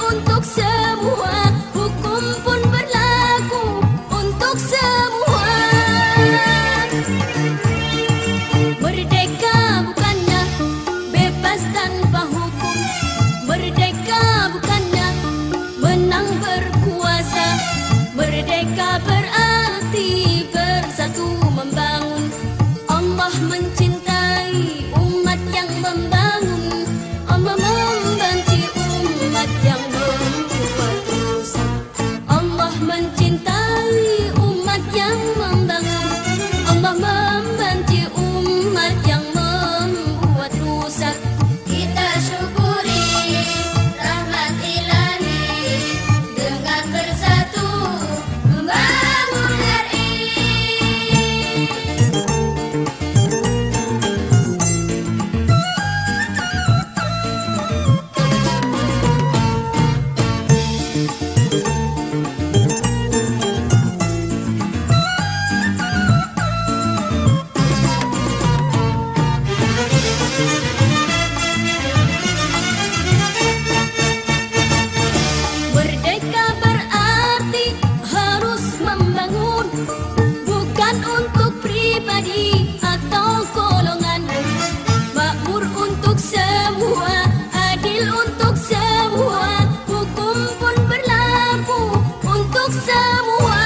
untuk semua, hukum pun berlaku untuk semua. Merdeka bukannya bebas tanpa hukum, merdeka bukannya menang berkuasa. Merdeka berarti bersatu membangun. Allah mencintai umat yang membangun, Allah membenci umat yang membuat rusak. Allah mencintai umat yang membangun, Allah membenci umat yang membuat rusak. Kita syukuri rahmat ilahi dengan bersatu membangun RI. Merdeka berarti harus membangun, bukan untuk pribadi atau golongan. Makmur untuk semua, adil untuk semua, hukum pun berlaku untuk semua.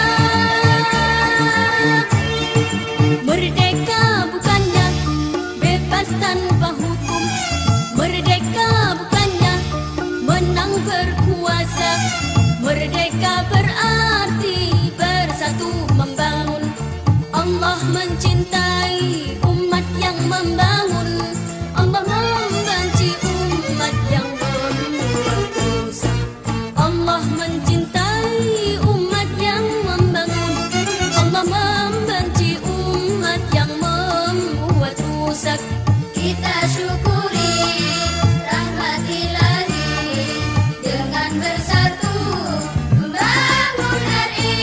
Merdeka bukannya bebas tanpa hukum, merdeka bukannya menang berkuasa. Merdeka berarti bersatu membangun. Allah mencintai umat yang membangun, Allah membenci umat yang membuat rusak. Allah mencintai umat yang membangun, Allah membenci umat yang membuat rusak. Kita syukuri rahmat ilahi dengan bersatu membangun RI.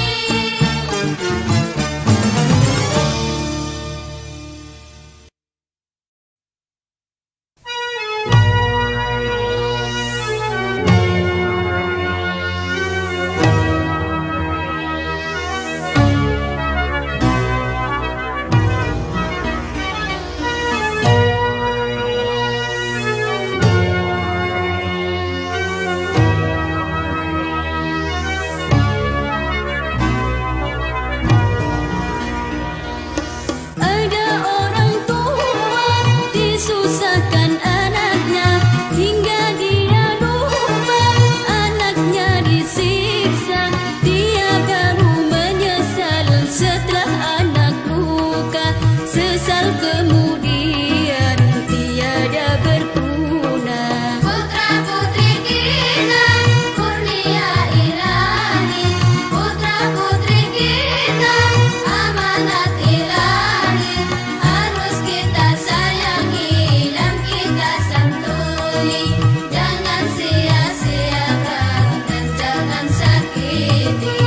Ada orang tua disusahkan anaknya hingga dia lupa anaknya disiksa. Dia baru menyesal setelah anak luka, sesal kemudian tiada berguna. Putra putri kita kurnia ilahi, putra putri kita amanat ilahi, harus kita sayangi dan kita santuni. Jangan sia-siakan dan jangan sakiti.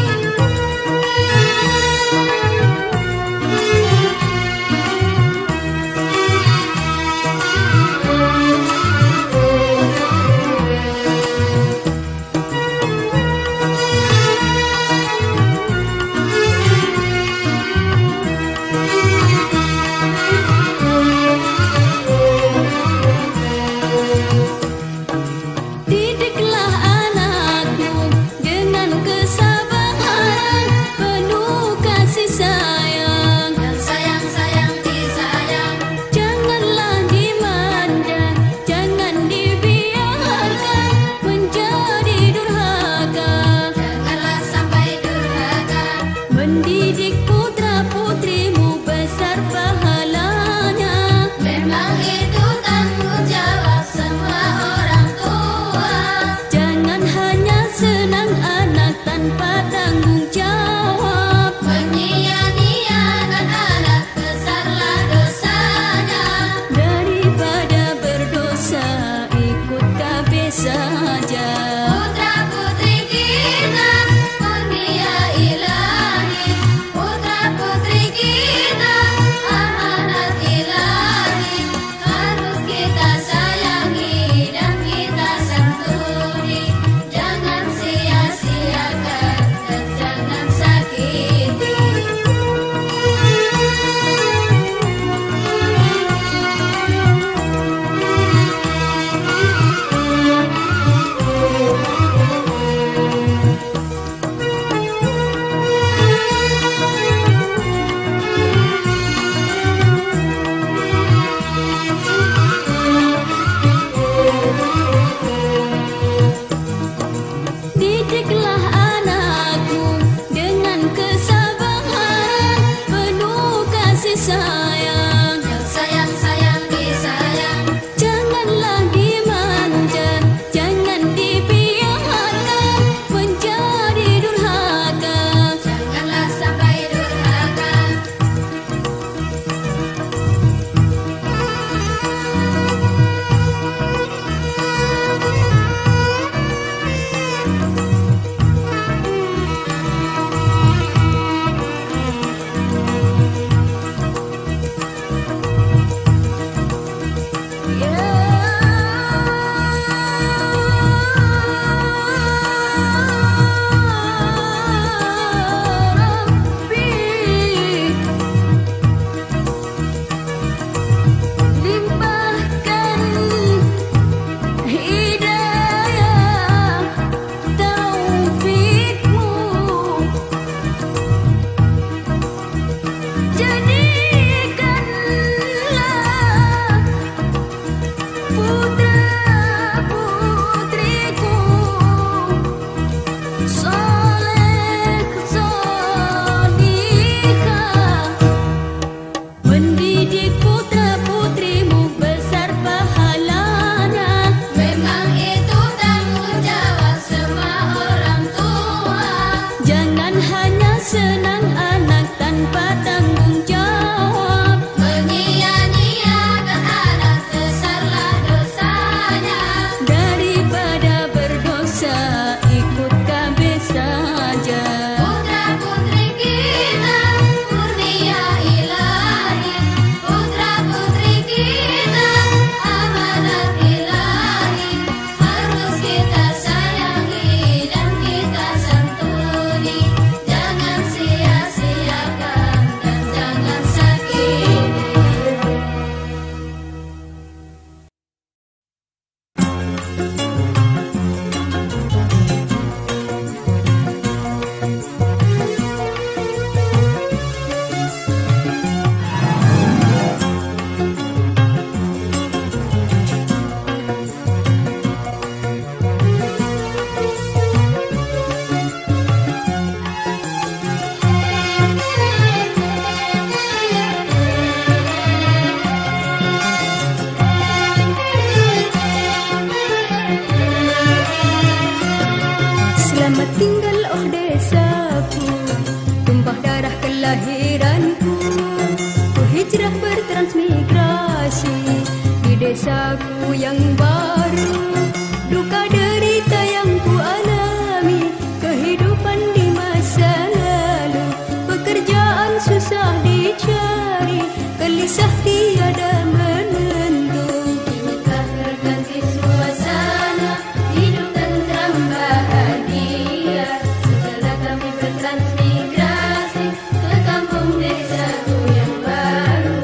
Didiklah anakmu dengan kesabaran, penuh kasih sayang. Yang sayang-sayang disayang, janganlah dimanja, jangan dibiarkan menjadi durhaka. Janganlah sampai durhaka. Mendidik putra putrimu besar pahalanya. Memang itu tanggung jawab semua orang tua. Jangan hanya senang anak tanpa tanggung jawab. Menyia-nyiakan anak besarlah dosanya. Daripada berdosa ikut kabeh saja. Putra putri kita kurnia ilahi, putra putri kita amanat ilahi, harus kita sayangi dan kita santuni. Selamat tinggal oh desaku, tumpah darah kelahiranku. Ku hijrah bertransmigrasi di desaku yang baru. Duka derita yang ku alami, kehidupan di masa lalu. Pekerjaan susah dicari, gelisah tiada menentu. Kini telah berganti suasana, hidup tentram bahagia. Setelah kami bertransmigrasi ke kampung desaku yang baru.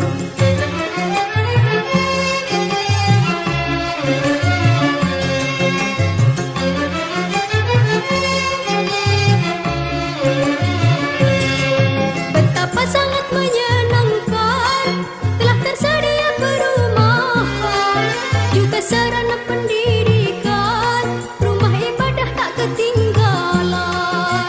Betapa sangat menyenangkan, telah tersedia perumahan, juga sarana pendidikan, rumah ibadah tak ketinggalan.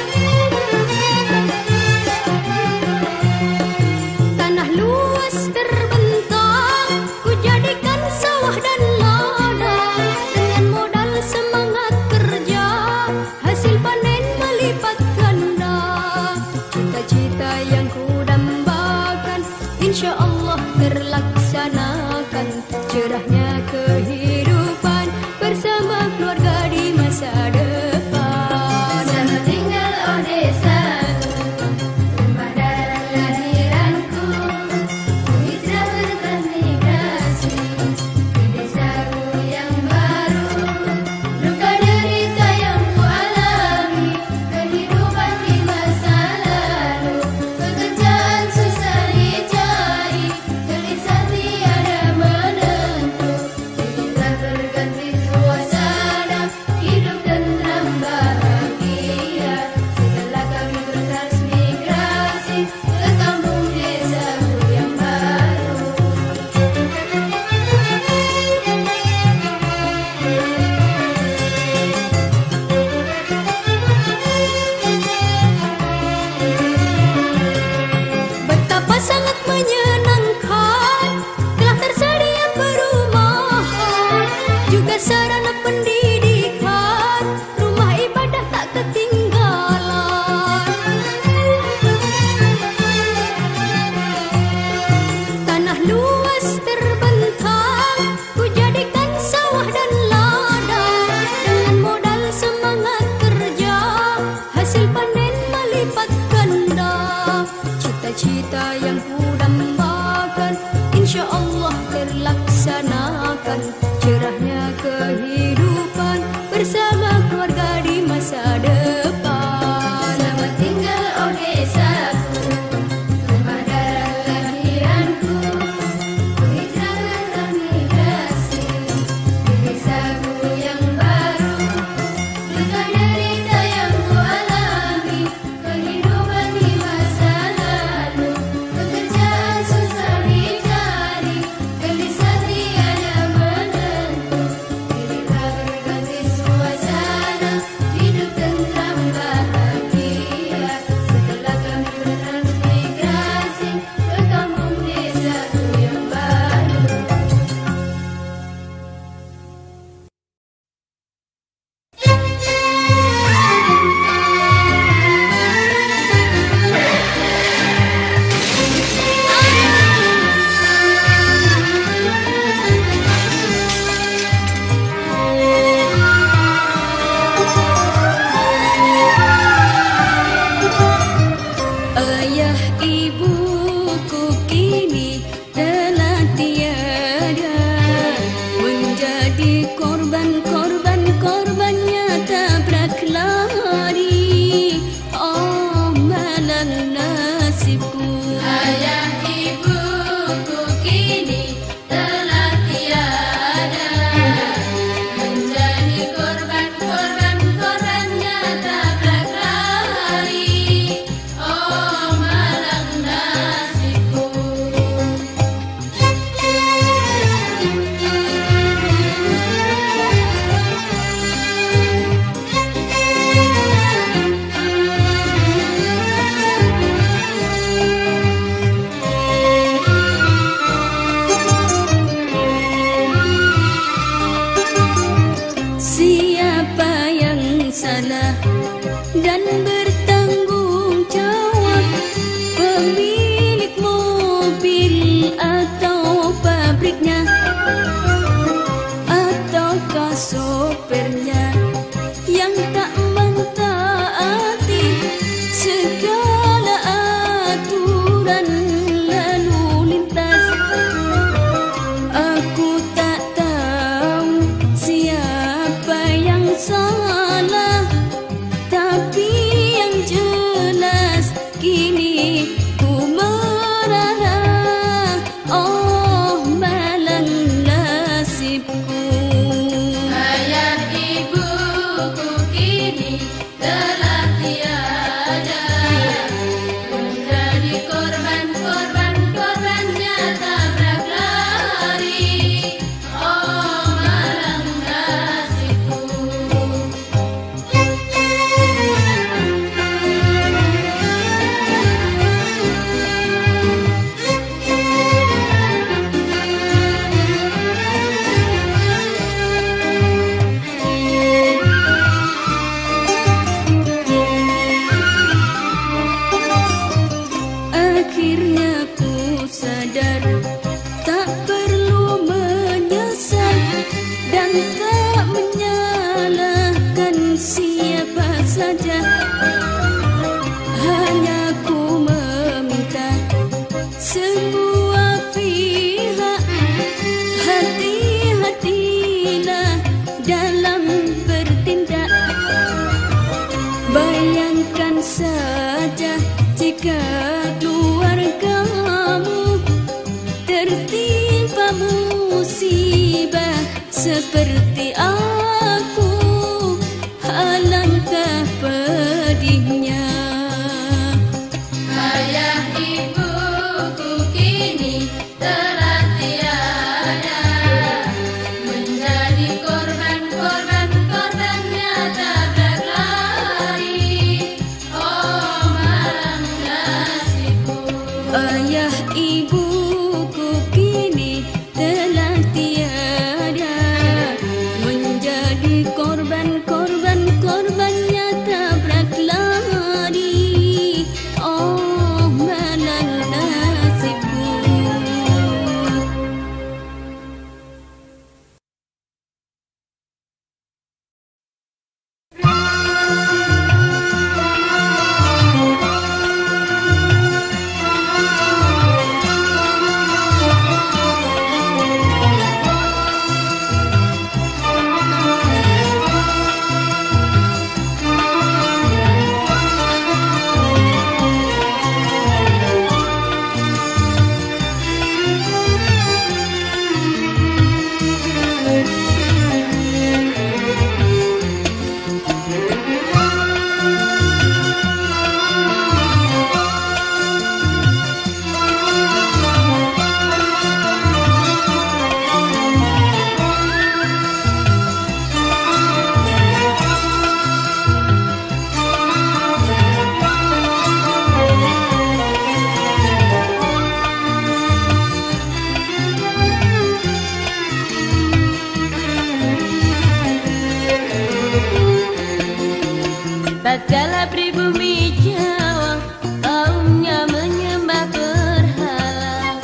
Tanah luas terbentang, ku jadikan sawah dan ladang. Dengan modal semangat kerja, hasil panen melipat ganda. Cita-cita yang ku dambakan, insya Allah terlaksanakan. Cerahnya kehidupan bersama keluarga di masa depan. Selamat tinggal oh desaku, tumpah darah lahiranku. Ku hijrah bertransmigrasi di desaku yang baru. Duka derita yang ku alami, kehidupan di masa lalu. Pekerjaan susah dicari, gelisah tiada menentu. Kini telah berganti suasana, hidup tentram bahagia. Setelah kami bertransmigrasi ke kampung desaku yang baru. Betapa sangat menyenangkan, telah tersedia perumahan, juga sarana pendidikan, rumah ibadah tak ketinggalan. Tanah luas terbentang, ku jadikan sawah dan ladang. Dengan modal semangat kerja, hasil panen melipat ganda. Cita-cita yang ku dambakan, insya Allah terlaksanakan. Cerahnya kehidupan bersama keluarga di masa depan. Selamat tinggal oh desaku, tumpah darah lahiranku. Ku hijrah bertransmigrasi di desaku yang baru. Duka derita yang ku alami, kehidupan di masa lalu. Pekerjaan susah dicari, gelisah tiada menentu. Kini telah berganti suasana, hidup tentram salah dan bertanggung jawab, pemilik mobil atau pabriknya, ataukah sopirnya yang tak mentaati segala aturan lalu lintas. Aku tak tahu siapa yang salah, tapi yang jelas kini ku merana. Oh malang nasibku. Ayah ibuku kini telah tiada, menjadi korban-korbannya tabrak lari. Oh malang nasibku. Akhirnya ku sadar tak perlu menyesal dan tak menyalahkan siapa saja. Hanya ku meminta semua pihak hati-hatilah dalam bertindak. Bayangkan saja jika keluargamu tertimpa musibah seperti aku, alangkah pedihnya. Ayah ibuku kini telah tiada, menjadi korban-korbannya tabrak lari. Oh malang nasibku. Ayah ibuku kini telah tiada, menjadi korban-korbannya tabrak lari. Oh malang nasibku. Tatkala pribumi Jawa kaumnya menyembah berhala,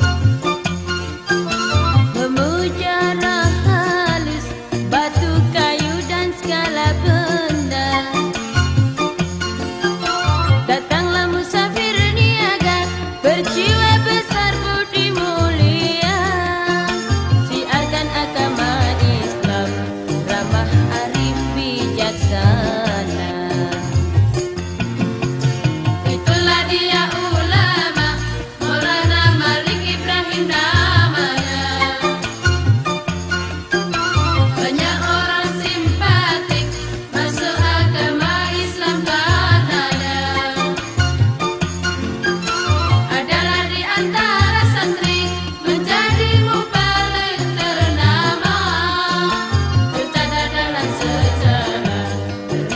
memuja roh halus, batu, kayu dan segala benda. Datanglah musafir niaga, berjiwa besar budi mulia, siarkan agama Islam, ramah arif bijaksana. Itulah dia ulama Maulana Malik Ibrahim namanya. Banyak orang simpatik masuk agama Islam karenanya. Adalah di antara santri menjadi mubalik ternama, tercatat dalam sejarah.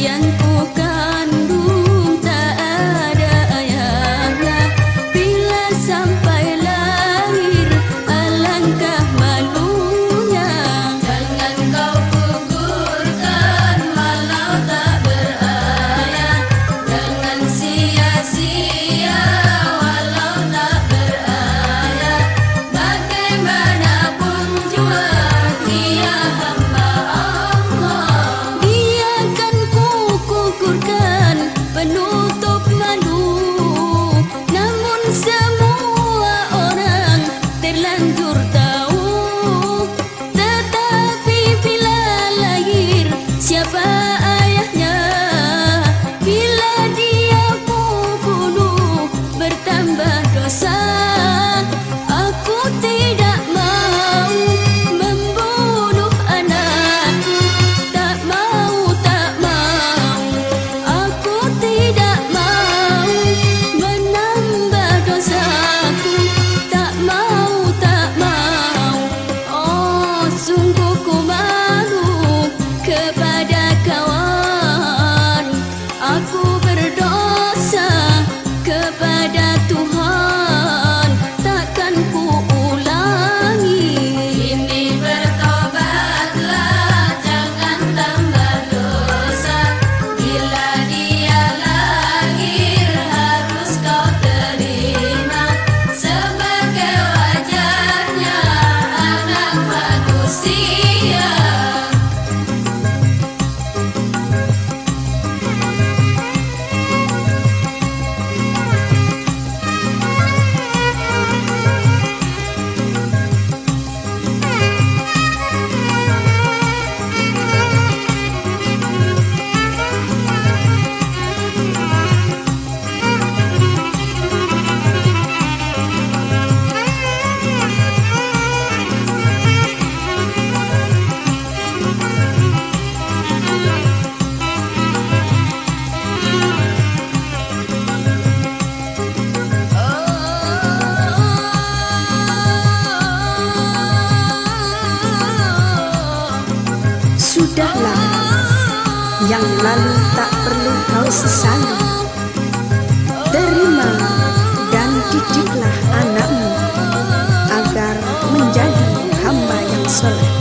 yang ku kandung tak ada ayahnya. Bila sampai lahir alangkah malunya. Jangan kau gugurkan walau tak berayat. Jangan sia-sia walau tak berayat. Bagaimanapun jua dia hamba Allah. Dia kan ku kukurkan penutup malu. Namun semua orang terlanjur tahu. Tetapi bila lahir siapa ayahnya, bila dia ku bunuh bertambah dosa. Aku tidak mau membunuh anakku. Tak mau, tak mau. Aku tidak mau menambah dosaku. Tak mau, tak mau. Oh, sungguh ku malu kepada kawan. Aku berdosa kepada Tuhan. Takkan ku ulangi. Ini bertobatlah, jangan tambah dosa. Bila dia lahir harus kau terima sebagai wajarnya anak manusia. Sudahlah, yang lalu tak perlu kau sesali. Terima dan didiklah anakmu agar menjadi hamba yang soleh.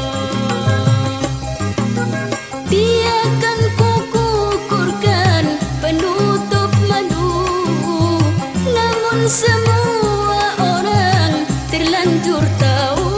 Dia kan ku kukurkan penutup malu. Namun semua orang terlanjur tahu.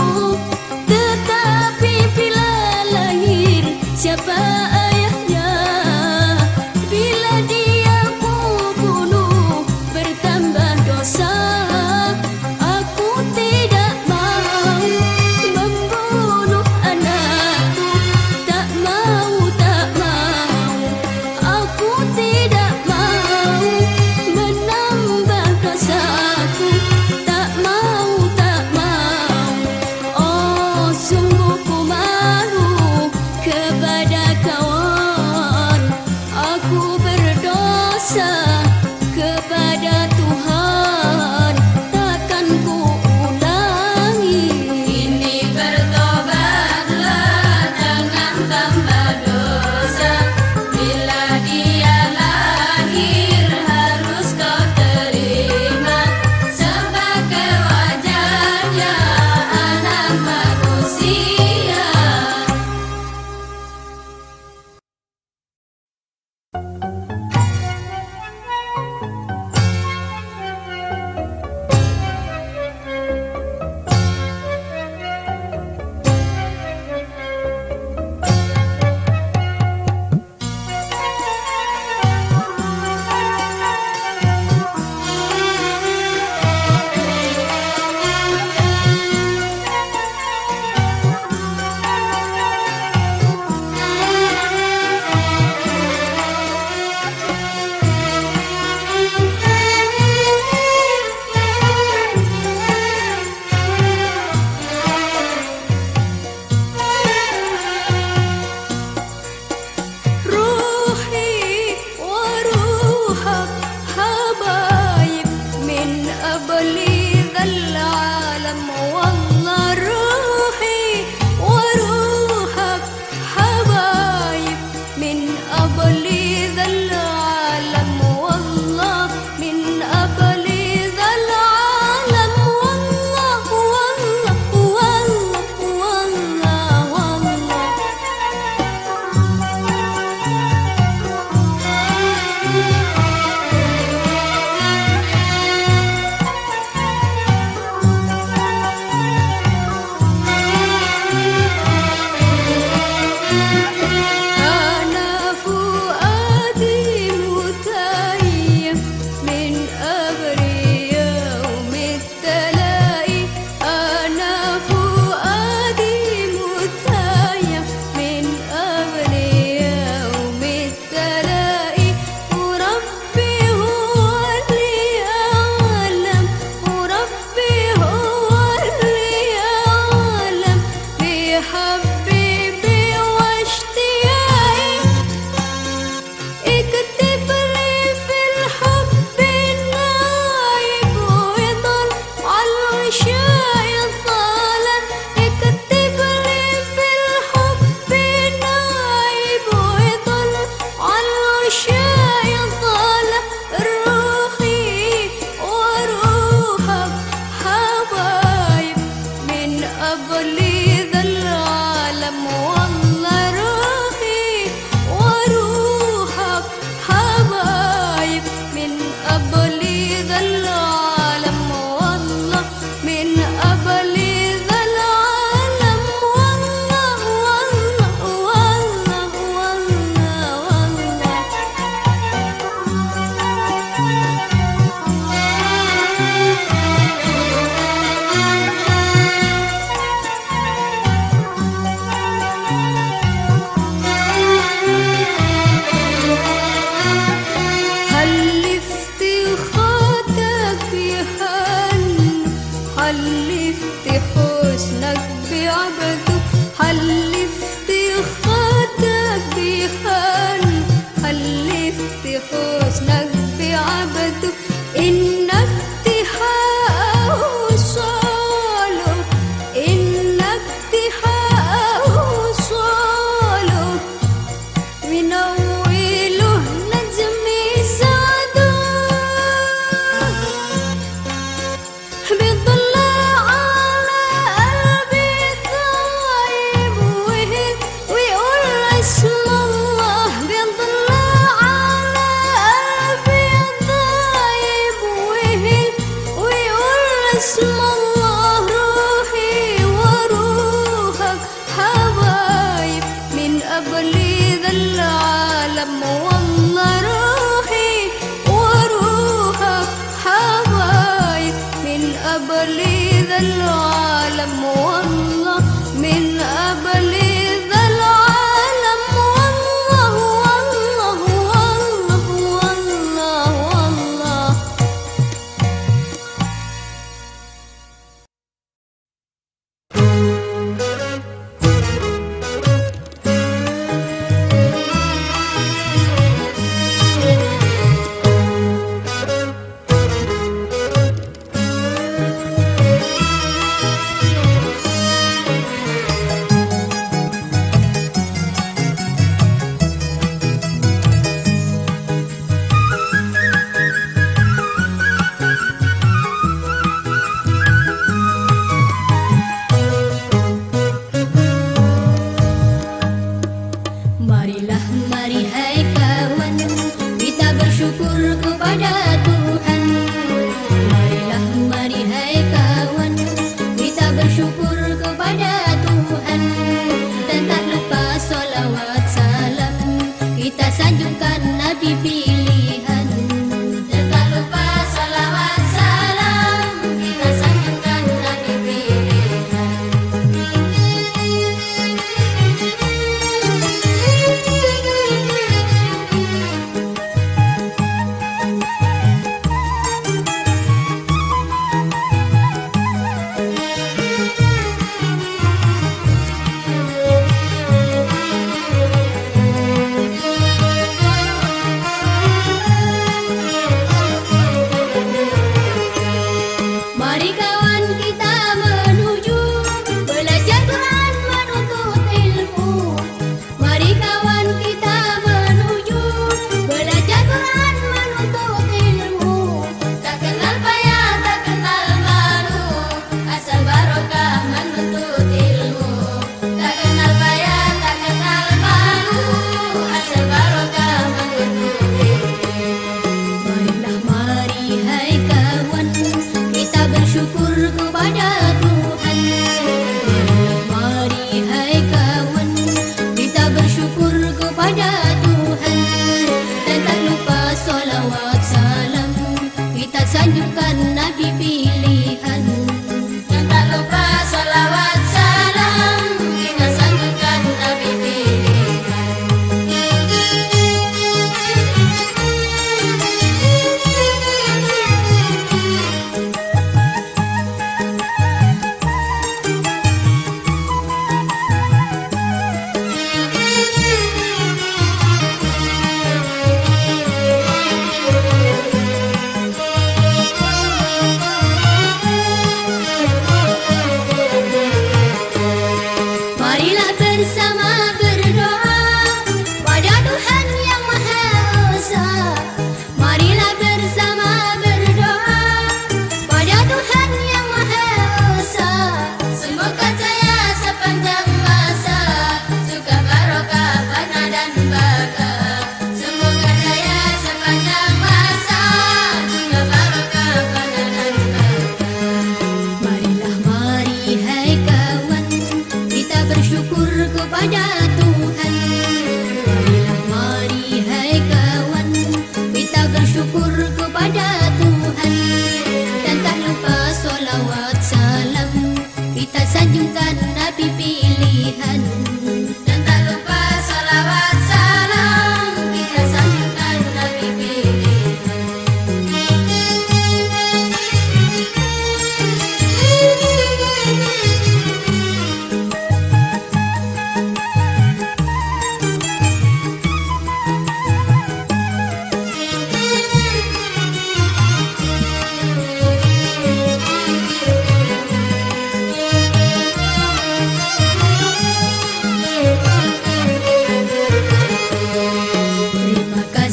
Tetapi bila lahir siapa ayahnya, bila dia ku bunuh bertambah dosa. Aku tidak mau membunuh anakku. Tak mau, tak mau. Aku tidak mau menambah dosaku. Tak mau, tak mau. Oh, sungguh ku malu kepada kawan. Aku berdosa kepada Tuhan. Takkan ku ulangi. Ini bertobatlah, jangan tambah dosa. Bila dia lahir harus kau terima sebagai wajarnya anak manusia.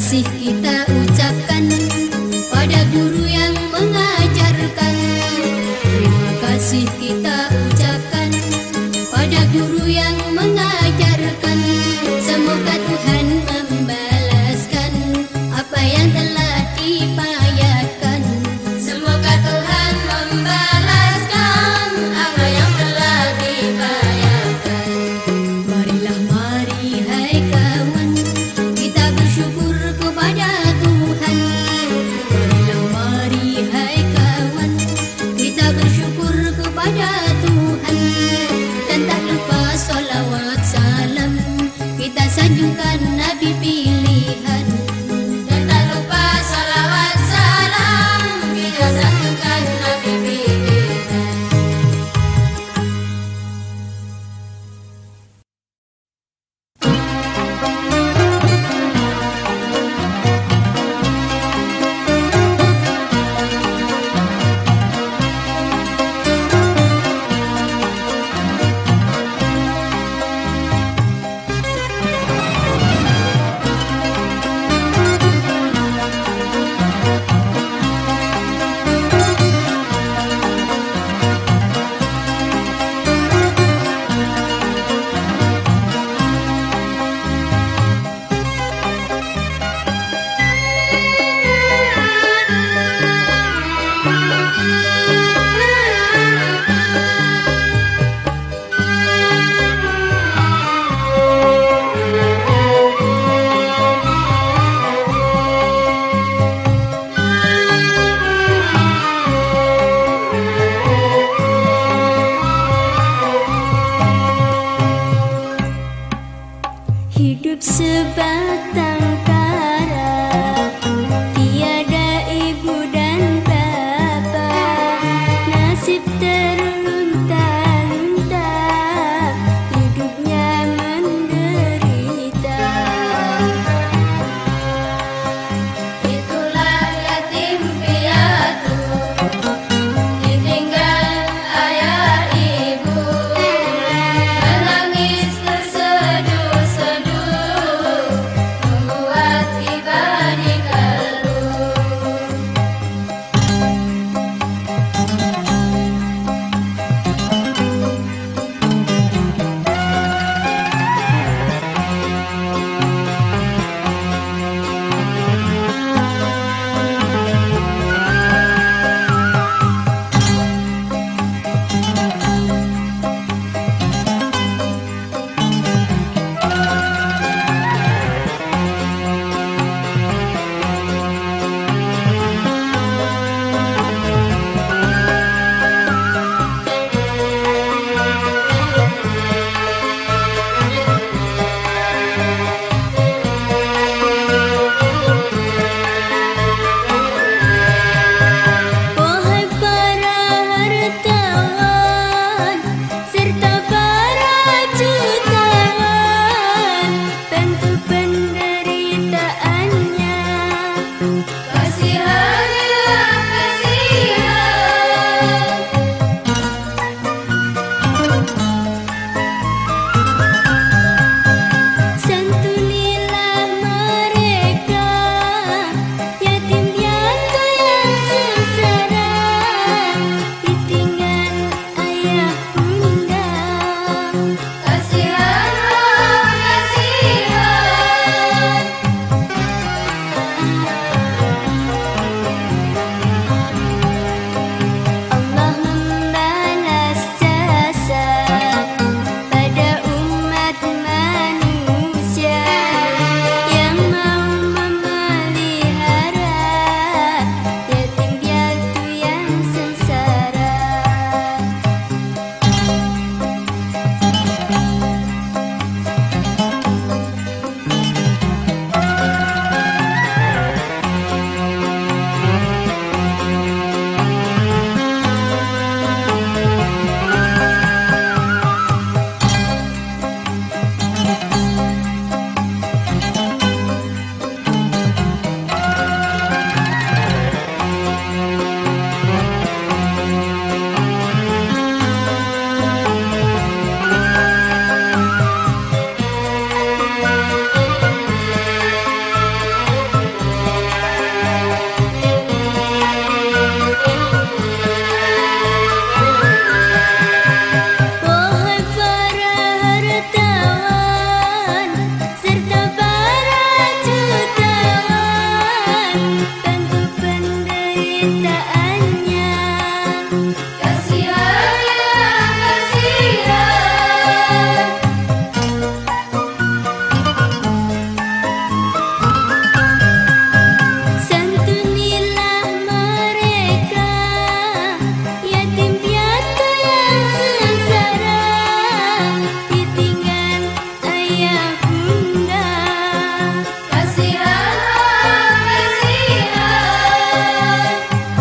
kasih kita ucapkan pada guru yang mengajarkan. Terima kasih kita ucapkan pada guru yang mengajarkan. Semoga Tuhan membalaskan apa yang telah dibayarkan. Semoga Tuhan membalaskan apa yang telah dibayarkan. Marilah mari hai kawan, kita bersyukur kepada penderitaannya. Kasihan ya kasihan. Santunilah mereka, yatim piatu yang sengsara, ditinggal ayah bunda. Kasihan kasihan.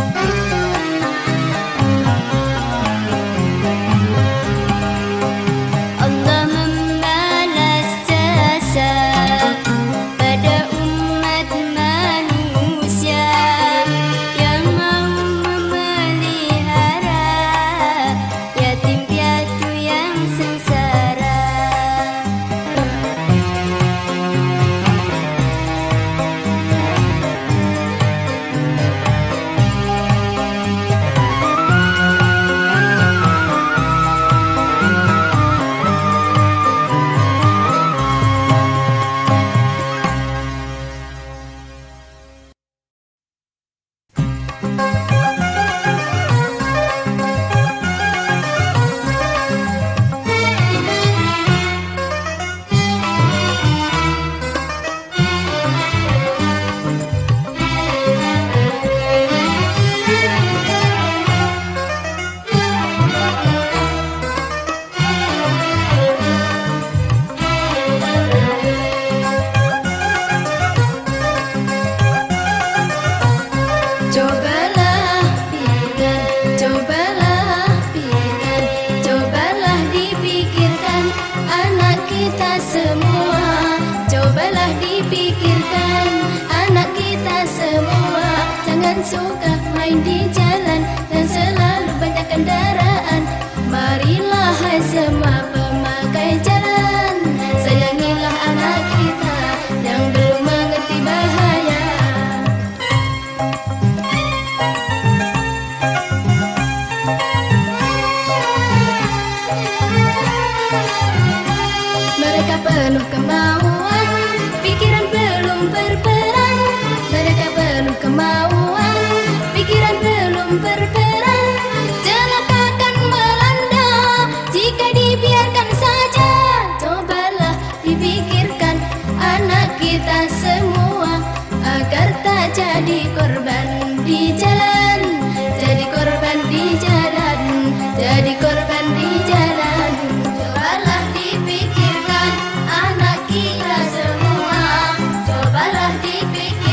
Allah membalas jasa pada umat manusia yang mau memelihara yatim piatu yang sengsara. Cobalah pikirkan, cobalah pikirkan, cobalah dipikirkan anak kita semua. Cobalah dipikirkan anak kita semua. Jangan suka main di jalan dan selalu banyak kendaraan. Marilah hai semua pemakai jalan, sayangilah anak kita yang belum mengerti bahaya. Mereka penuh kemauan, pikiran belum berperan. Mereka penuh kemauan, pikiran belum berperan. Celaka akan melanda jika dibiarkan saja. Cobalah dipikirkan anak kita semua agar tak jadi korban di jalan, jadi korban di jalan, jadi korban di jalan. Cobalah dipikirkan anak kita semua. Cobalah dipikirkan